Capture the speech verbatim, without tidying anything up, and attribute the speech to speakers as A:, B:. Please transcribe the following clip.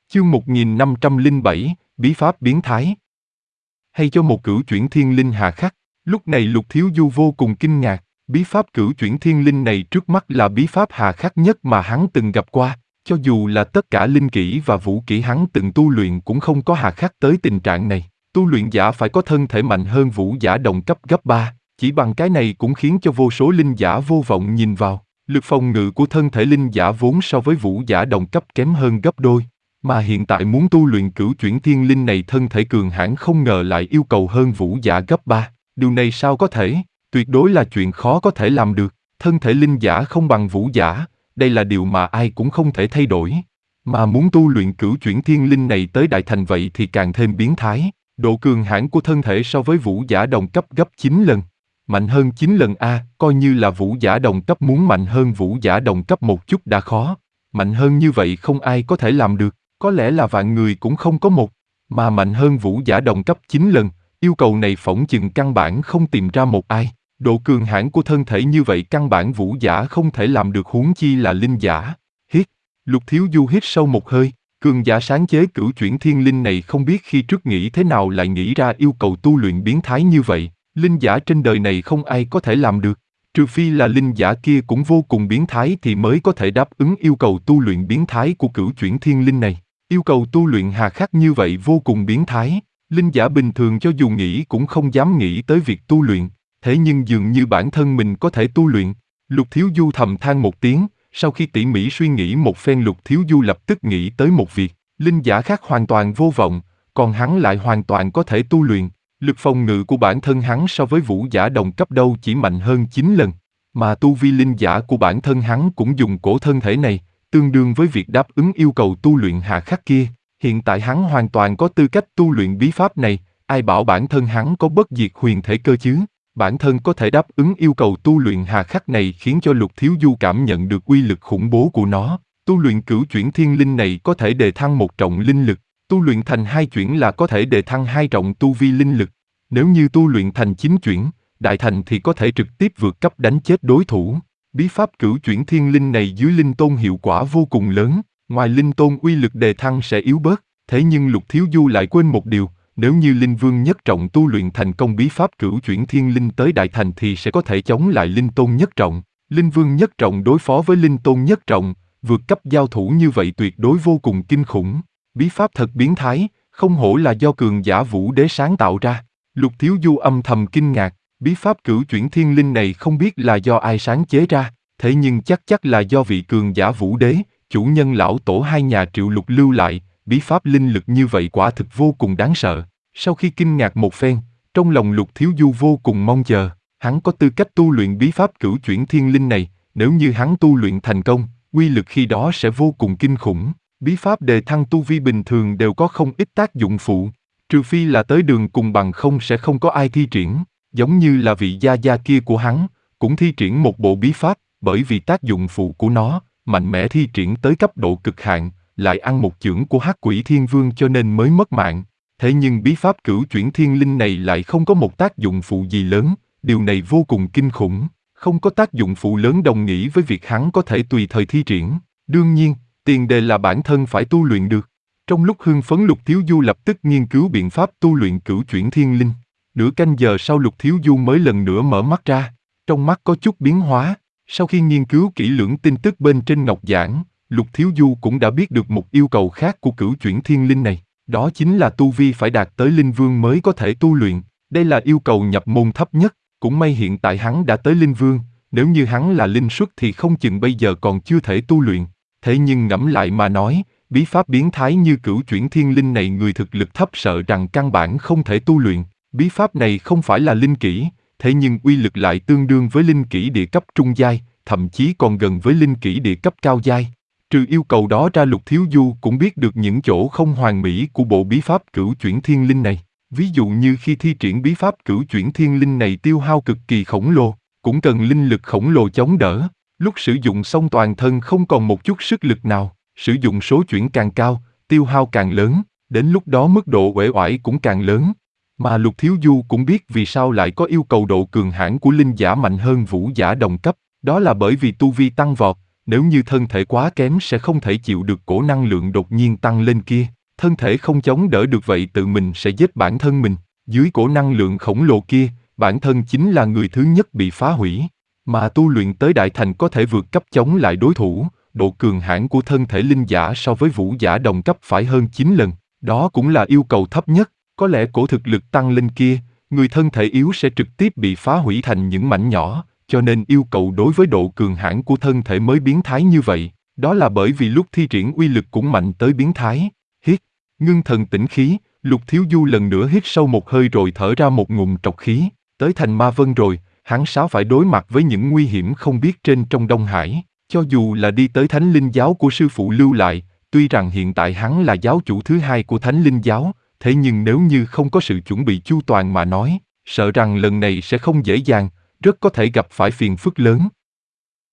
A: Chương một nghìn năm trăm lẻ bảy, Bí pháp biến thái. Hay cho một cửu chuyển thiên linh hà khắc. Lúc này Lục Thiếu Du vô cùng kinh ngạc, bí pháp cửu chuyển thiên linh này trước mắt là bí pháp hà khắc nhất mà hắn từng gặp qua, cho dù là tất cả linh kỹ và vũ kỹ hắn từng tu luyện cũng không có hà khắc tới tình trạng này. Tu luyện giả phải có thân thể mạnh hơn vũ giả đồng cấp gấp ba, chỉ bằng cái này cũng khiến cho vô số linh giả vô vọng nhìn vào. Lực phòng ngự của thân thể linh giả vốn so với vũ giả đồng cấp kém hơn gấp đôi. Mà hiện tại muốn tu luyện cửu chuyển thiên linh này thân thể cường hãn không ngờ lại yêu cầu hơn vũ giả gấp ba. Điều này sao có thể? Tuyệt đối là chuyện khó có thể làm được. Thân thể linh giả không bằng vũ giả, đây là điều mà ai cũng không thể thay đổi. Mà muốn tu luyện cửu chuyển thiên linh này tới đại thành vậy thì càng thêm biến thái. Độ cường hãn của thân thể so với vũ giả đồng cấp gấp chín lần. Mạnh hơn chín lần a, coi như là vũ giả đồng cấp muốn mạnh hơn vũ giả đồng cấp một chút đã khó. Mạnh hơn như vậy không ai có thể làm được. Có lẽ là vạn người cũng không có một, mà mạnh hơn vũ giả đồng cấp chín lần, yêu cầu này phỏng chừng căn bản không tìm ra một ai. Độ cường hãn của thân thể như vậy căn bản vũ giả không thể làm được huống chi là linh giả. Hít, Lục Thiếu Du hít sâu một hơi, cường giả sáng chế cửu chuyển thiên linh này không biết khi trước nghĩ thế nào lại nghĩ ra yêu cầu tu luyện biến thái như vậy. Linh giả trên đời này không ai có thể làm được, trừ phi là linh giả kia cũng vô cùng biến thái thì mới có thể đáp ứng yêu cầu tu luyện biến thái của cửu chuyển thiên linh này. Yêu cầu tu luyện hà khắc như vậy vô cùng biến thái, linh giả bình thường cho dù nghĩ cũng không dám nghĩ tới việc tu luyện, thế nhưng dường như bản thân mình có thể tu luyện. Lục Thiếu Du thầm than một tiếng, sau khi tỉ mỉ suy nghĩ một phen Lục Thiếu Du lập tức nghĩ tới một việc, linh giả khác hoàn toàn vô vọng, còn hắn lại hoàn toàn có thể tu luyện. Lực phòng ngự của bản thân hắn so với vũ giả đồng cấp đâu chỉ mạnh hơn chín lần, mà tu vi linh giả của bản thân hắn cũng dùng cổ thân thể này, tương đương với việc đáp ứng yêu cầu tu luyện hà khắc kia. Hiện tại hắn hoàn toàn có tư cách tu luyện bí pháp này, ai bảo bản thân hắn có bất diệt huyền thể cơ chứ? Bản thân có thể đáp ứng yêu cầu tu luyện hà khắc này khiến cho Lục Thiếu Du cảm nhận được uy lực khủng bố của nó. Tu luyện cửu chuyển thiên linh này có thể đề thăng một trọng linh lực, tu luyện thành hai chuyển là có thể đề thăng hai trọng tu vi linh lực. Nếu như tu luyện thành chín chuyển, đại thành thì có thể trực tiếp vượt cấp đánh chết đối thủ. Bí pháp cửu chuyển thiên linh này dưới linh tôn hiệu quả vô cùng lớn, ngoài linh tôn uy lực đề thăng sẽ yếu bớt, thế nhưng Lục Thiếu Du lại quên một điều, nếu như linh vương nhất trọng tu luyện thành công bí pháp cửu chuyển thiên linh tới đại thành thì sẽ có thể chống lại linh tôn nhất trọng. Linh vương nhất trọng đối phó với linh tôn nhất trọng, vượt cấp giao thủ như vậy tuyệt đối vô cùng kinh khủng. Bí pháp thật biến thái, không hổ là do cường giả vũ đế sáng tạo ra. Lục Thiếu Du âm thầm kinh ngạc. Bí pháp cửu chuyển thiên linh này không biết là do ai sáng chế ra, thế nhưng chắc chắc là do vị cường giả vũ đế, chủ nhân lão tổ hai nhà Triệu Lục lưu lại. Bí pháp linh lực như vậy quả thực vô cùng đáng sợ. Sau khi kinh ngạc một phen, trong lòng Lục Thiếu Du vô cùng mong chờ, hắn có tư cách tu luyện bí pháp cửu chuyển thiên linh này, nếu như hắn tu luyện thành công, uy lực khi đó sẽ vô cùng kinh khủng. Bí pháp đề thăng tu vi bình thường đều có không ít tác dụng phụ, trừ phi là tới đường cùng bằng không sẽ không có ai thi triển. Giống như là vị gia gia kia của hắn, cũng thi triển một bộ bí pháp, bởi vì tác dụng phụ của nó, mạnh mẽ thi triển tới cấp độ cực hạn, lại ăn một chưởng của Hắc Quỷ Thiên Vương cho nên mới mất mạng. Thế nhưng bí pháp cửu chuyển thiên linh này lại không có một tác dụng phụ gì lớn, điều này vô cùng kinh khủng. Không có tác dụng phụ lớn đồng nghĩa với việc hắn có thể tùy thời thi triển. Đương nhiên, tiền đề là bản thân phải tu luyện được. Trong lúc hưng phấn Lục Thiếu Du lập tức nghiên cứu biện pháp tu luyện cửu chuyển thiên linh. Nửa canh giờ sau Lục Thiếu Du mới lần nữa mở mắt ra, trong mắt có chút biến hóa. Sau khi nghiên cứu kỹ lưỡng tin tức bên trên ngọc giản, Lục Thiếu Du cũng đã biết được một yêu cầu khác của cửu chuyển thiên linh này, đó chính là tu vi phải đạt tới linh vương mới có thể tu luyện. Đây là yêu cầu nhập môn thấp nhất, cũng may hiện tại hắn đã tới linh vương, nếu như hắn là linh xuất thì không chừng bây giờ còn chưa thể tu luyện. Thế nhưng ngẫm lại mà nói, bí pháp biến thái như cửu chuyển thiên linh này người thực lực thấp sợ rằng căn bản không thể tu luyện. Bí pháp này không phải là linh kỹ, thế nhưng uy lực lại tương đương với linh kỹ địa cấp trung giai, thậm chí còn gần với linh kỹ địa cấp cao giai. Trừ yêu cầu đó ra Lục Thiếu Du cũng biết được những chỗ không hoàn mỹ của bộ bí pháp cửu chuyển thiên linh này. Ví dụ như khi thi triển bí pháp cửu chuyển thiên linh này tiêu hao cực kỳ khổng lồ, cũng cần linh lực khổng lồ chống đỡ. Lúc sử dụng xong toàn thân không còn một chút sức lực nào, sử dụng số chuyển càng cao, tiêu hao càng lớn, đến lúc đó mức độ uể oải cũng càng lớn. Mà Lục Thiếu Du cũng biết vì sao lại có yêu cầu độ cường hãn của linh giả mạnh hơn vũ giả đồng cấp, đó là bởi vì tu vi tăng vọt, Nếu như thân thể quá kém sẽ không thể chịu được cổ năng lượng đột nhiên tăng lên kia. Thân thể không chống đỡ được vậy tự mình sẽ giết bản thân mình. Dưới cổ năng lượng khổng lồ kia, bản thân chính là người thứ nhất bị phá hủy. Mà tu luyện tới đại thành có thể vượt cấp chống lại đối thủ, độ cường hãn của thân thể linh giả so với vũ giả đồng cấp phải hơn chín lần. Đó cũng là yêu cầu thấp nhất. Có lẽ cổ thực lực tăng lên kia, người thân thể yếu sẽ trực tiếp bị phá hủy thành những mảnh nhỏ, cho nên yêu cầu đối với độ cường hãn của thân thể mới biến thái như vậy. Đó là bởi vì lúc thi triển uy lực cũng mạnh tới biến thái. Hít, ngưng thần tĩnh khí, Lục Thiếu Du lần nữa hít sâu một hơi rồi thở ra một ngụm trọc khí. Tới thành Ma Vân rồi, hắn sao phải đối mặt với những nguy hiểm không biết trên trong Đông Hải. Cho dù là đi tới Thánh Linh Giáo của sư phụ lưu lại, tuy rằng hiện tại hắn là giáo chủ thứ hai của Thánh Linh Giáo, thế nhưng nếu như không có sự chuẩn bị chu toàn mà nói, sợ rằng lần này sẽ không dễ dàng, rất có thể gặp phải phiền phức lớn.